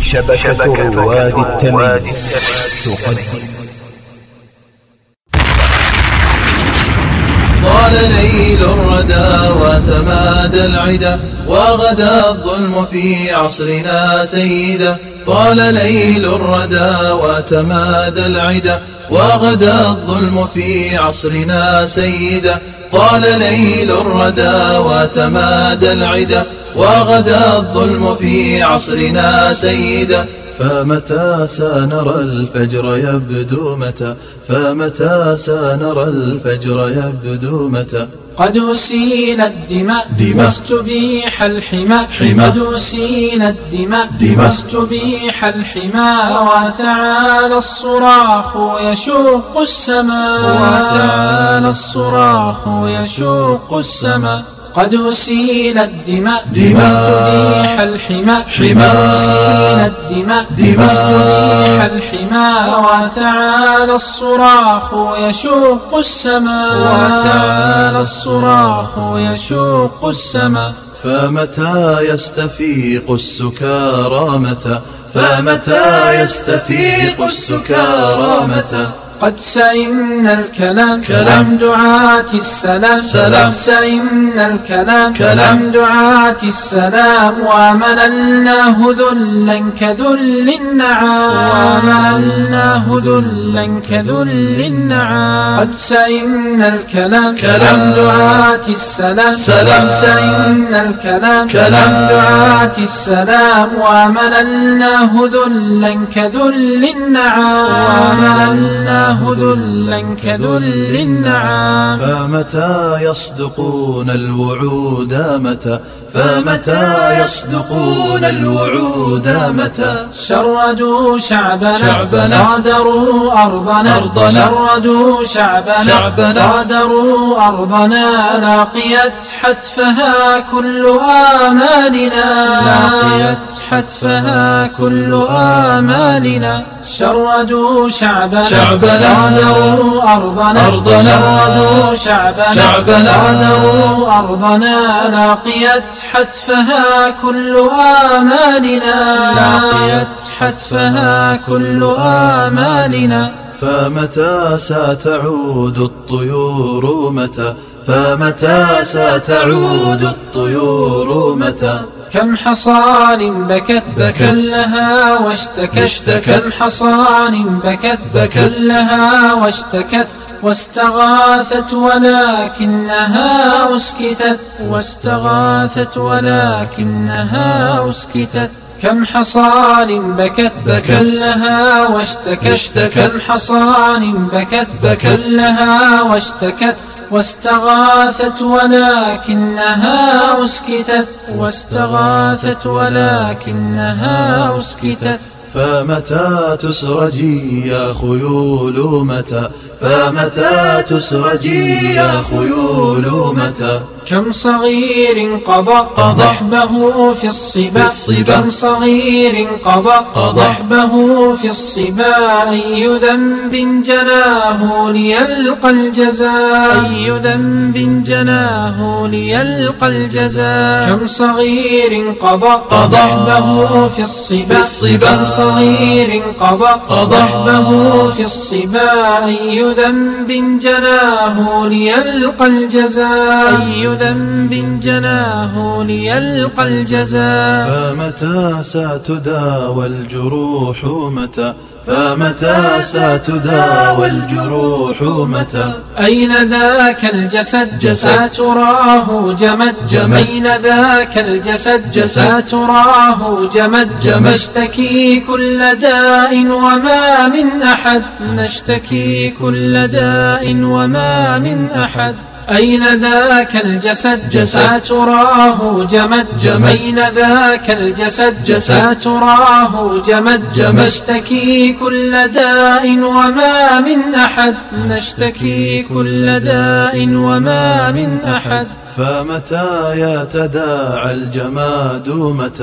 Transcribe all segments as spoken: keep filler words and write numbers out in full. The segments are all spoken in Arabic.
شبكة رواد التميم تقدم. طال ليل الردى وتمادى العدا وغدا الظلم في عصرنا سيدا. طال ليل الردى وتمادى العدا وغدا الظلم في عصرنا سيدا. طال ليل الردى وتمادى العدا وغدا الظلم في عصرنا سيدا. فمتى سنرى الفجر يبدو متى فمتى سنرى الفجر يبدو متى. قد أسيل الدماء واستبيح الحمى قد أسيل الدماء واستبيح الحمى وتعالى الصراخ يشق السماء وتعالى الصراخ يشق السماء. قد أسيل الدماء واستبيح الحمى قد أسيل الدماء واستبيح الحمى وتعالى الصراخ يشق السماء وتعالى الصراخ يشق السماء. فمتى يستفيق السكارى متى فمتى يستفيق السكارى متى. قد سئمنا الكلام كلام عن دعاة السلام سلام. قد سئمنا الكلام كلام عن دعاة السلام ومللناه ذلا كذل النعام ومللناه ذلا كذل النعام. قد سئمنا الكلام كلام عن دعاة السلام سلام. قد سئمنا الكلام كلام عن دعاة السلام ومللناه ذلا كذل النعام ومللناه ذلا كذل النعام. فمتى يصدقون الوعود متى فمتى يصدقون الوعود متى. شردوا شعبنا, شعبنا صادروا أرضنا, أرضنا شردوا شعبنا, شعبنا صادروا أرضنا لاقيت حتفها كل آمالنا لاقيت حتفها كل آمالنا. شردوا شعبنا, شعبنا صادروا أرضنا, أرضنا شردوا شعبنا, شعبنا صادروا أرضنا لاقيت حتفها كل آمالنا لاقيت حتفها كل آمالنا. فمتى ستعود الطيور متى فمتى ستعود الطيور متى. كم حصان بكت بكت لها واشتكت, اشتكت كم حصان بكت, بكت لها واشتكت واستغاثت ولكنها أسكتت واستغاثت ولكنها أسكتت. كم حصان بكت, بكت لها واشتكت, اشتكت كم حصان بكت, بكت لها واشتكت واستغاثت ولكنها أسكتت واستغاثت ولكنها أسكتت. فمتى تسرجي يا خيول متى فمتى تسرجي يا خيول متى. كم صغير قضى ضحبه في الصبا, كم صغير قضى ضحبه في الصبا. أي ذنب جناه ليلقى الجزاء أي ذنب جناه ليلقى الجزاء. كم صغير قضى ضحبه في الصبا, كم صغير قضى ضحبه في الصبا. أي ذنب جناه ليلقى الجزاء أي ذنب جناه ليلقى الجزاء. فمتى ستداوى الجروح متى فمتى ستداوى الجروح متى. أين ذاك الجسد جسد تراه جمد جمد. أين ذاك الجسد جسد تراه جمد جمد. نشتكي كل داء وما من أحد نشتكي كل داء وما من أحد. أين ذاك الجسد جسد تراه جمد جمد. أين ذاك الجسد جسد تراه جمد جمد. نشتكي كل داء وما من أحد نشتكي كل داء وما من أحد. فمتى يتداعى الجماد متى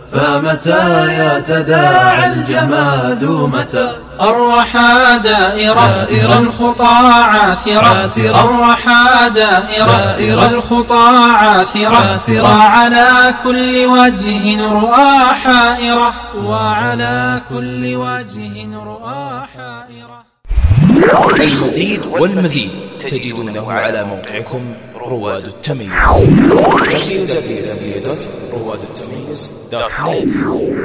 فمتى يتداعى الجماد متى؟ الرحى دائرة والخطى عاثرة، الرحى دائرة والخطى عاثرة، وعلى كل وجه رؤى حائرة، وعلى كل وجه رؤى حائرة. المزيد والمزيد تجدونه على موقعكم رواد التميز دبليو دبليو دبليو دوت رواد التميز دوت نت.